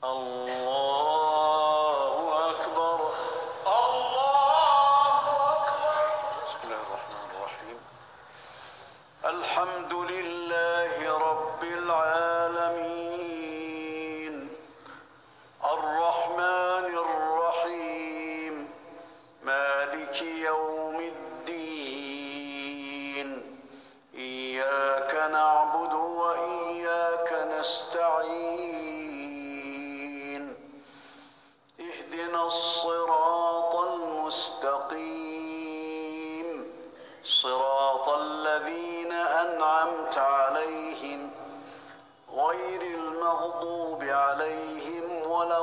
الله أكبر. الله أكبر. بسم الله الرحمن الرحيم. الحمد لله رب العالمين الرحمن الرحيم مالك يوم الدين إياك نعبد وإياك نستعين اهدنا الصراط المستقيم صراط الذين أنعمت عليهم غير المغضوب عليهم ولا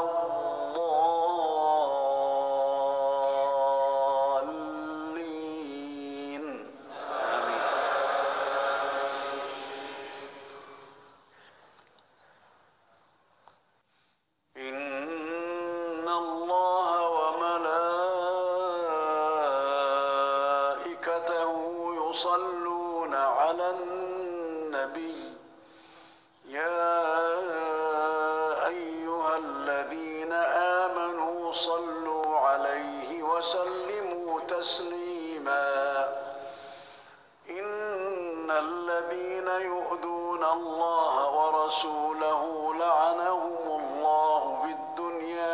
الضالين آمين. إن الله وملائكته يصلون على النبي يا أيها الذين آمنوا صلوا عليه وسلموا تسليما إن الذين يؤذون الله ورسوله لعنهم الله في الدنيا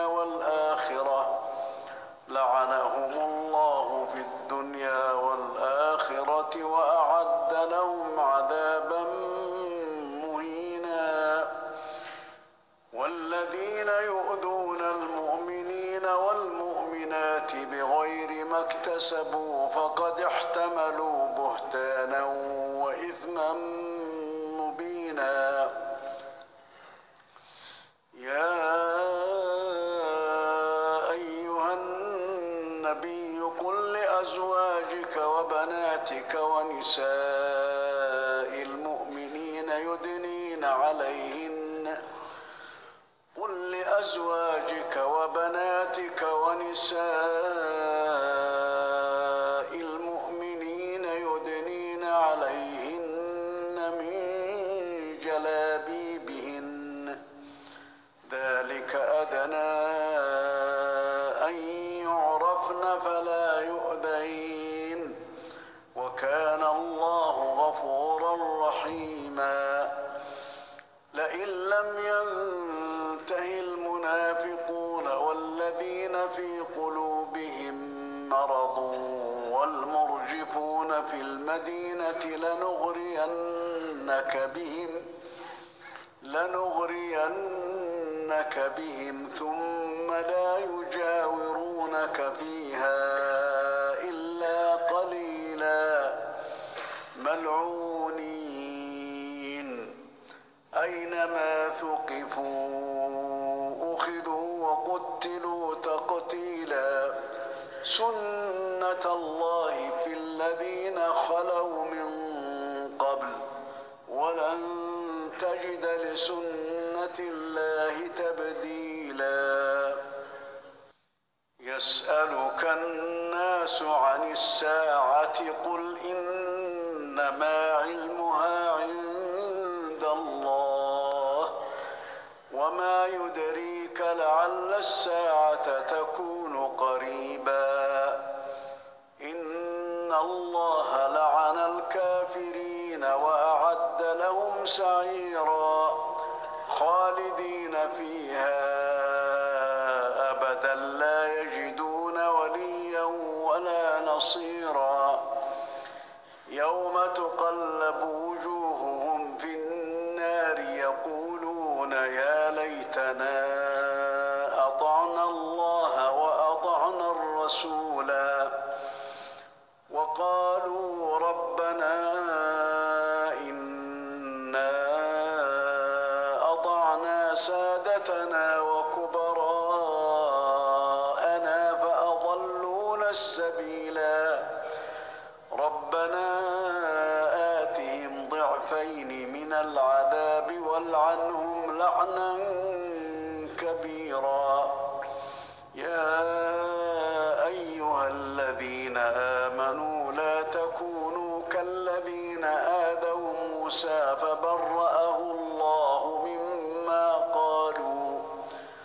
والآخرة وأعد لهم عذابا مهينا والذين يؤذون المؤمنين والمؤمنات بغير ما اكتسبوا فقد احتملوا بهتانا وإثما مبينا يا أيها النبي قل لأزواجك وبناتك ونساء المؤمنين يدنين عليهن من جلابيبهن ذلك أدنى أن يعرفن فلا يؤذين وكان الله غفورا رحيما لئن لم ينته المنافقون والذين في قلوبهم مرض والمرجفون في المدينة لنغرينك بهم ثم لا يجاورونك فيها إلا قليلا ملعونين أينما ثقفوا أخذوا وقتلوا تقتيلا سنة الله في الذين خلوا من قبل ولن تجد لسنة الله تبديلا يسألك الناس عن الساعة قل إنما علمها عند الله وما يدريك لعل الساعة تكون قريبا إن الله لعن الكافرين وأعد لهم سعيرا خالدين فيها أبدا لا يجدون وليا ولا نصيرا يوم تقلب وجوههم في النار يقولون يا ليتنا أطعنا الله وأطعنا الرسولا وقالوا ربنا إنا أطعنا سادتنا وكبراءنا فأضلونا السبيلا ربنا آتهم ضعفين من العذاب والعنهم لعنا كبيرا يا أيها الذين آمنوا لا تكونوا كالذين آذوا موسى فبرأه الله مما قالوا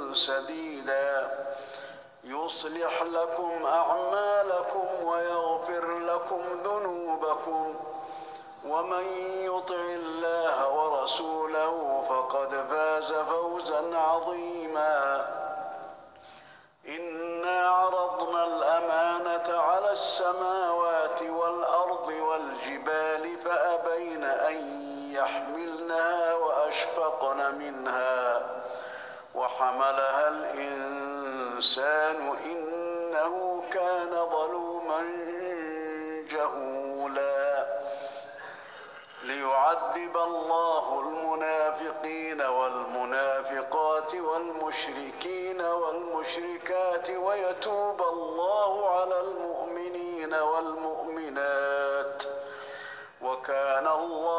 سديدا يصلح لكم أعمالكم ويغفر لكم ذنوبكم ومن يطع الله ورسوله فقد فاز فوزا عظيما إنا عرضنا الأمانة على السماوات والأرض والجبال فأبين أن يحملنها وأشفقن منها وحملها الإنسان إنه كان ظلوما جهولا ليعذب الله المنافقين والمنافقات والمشركين والمشركات ويتوب الله على المؤمنين والمؤمنات وكان الله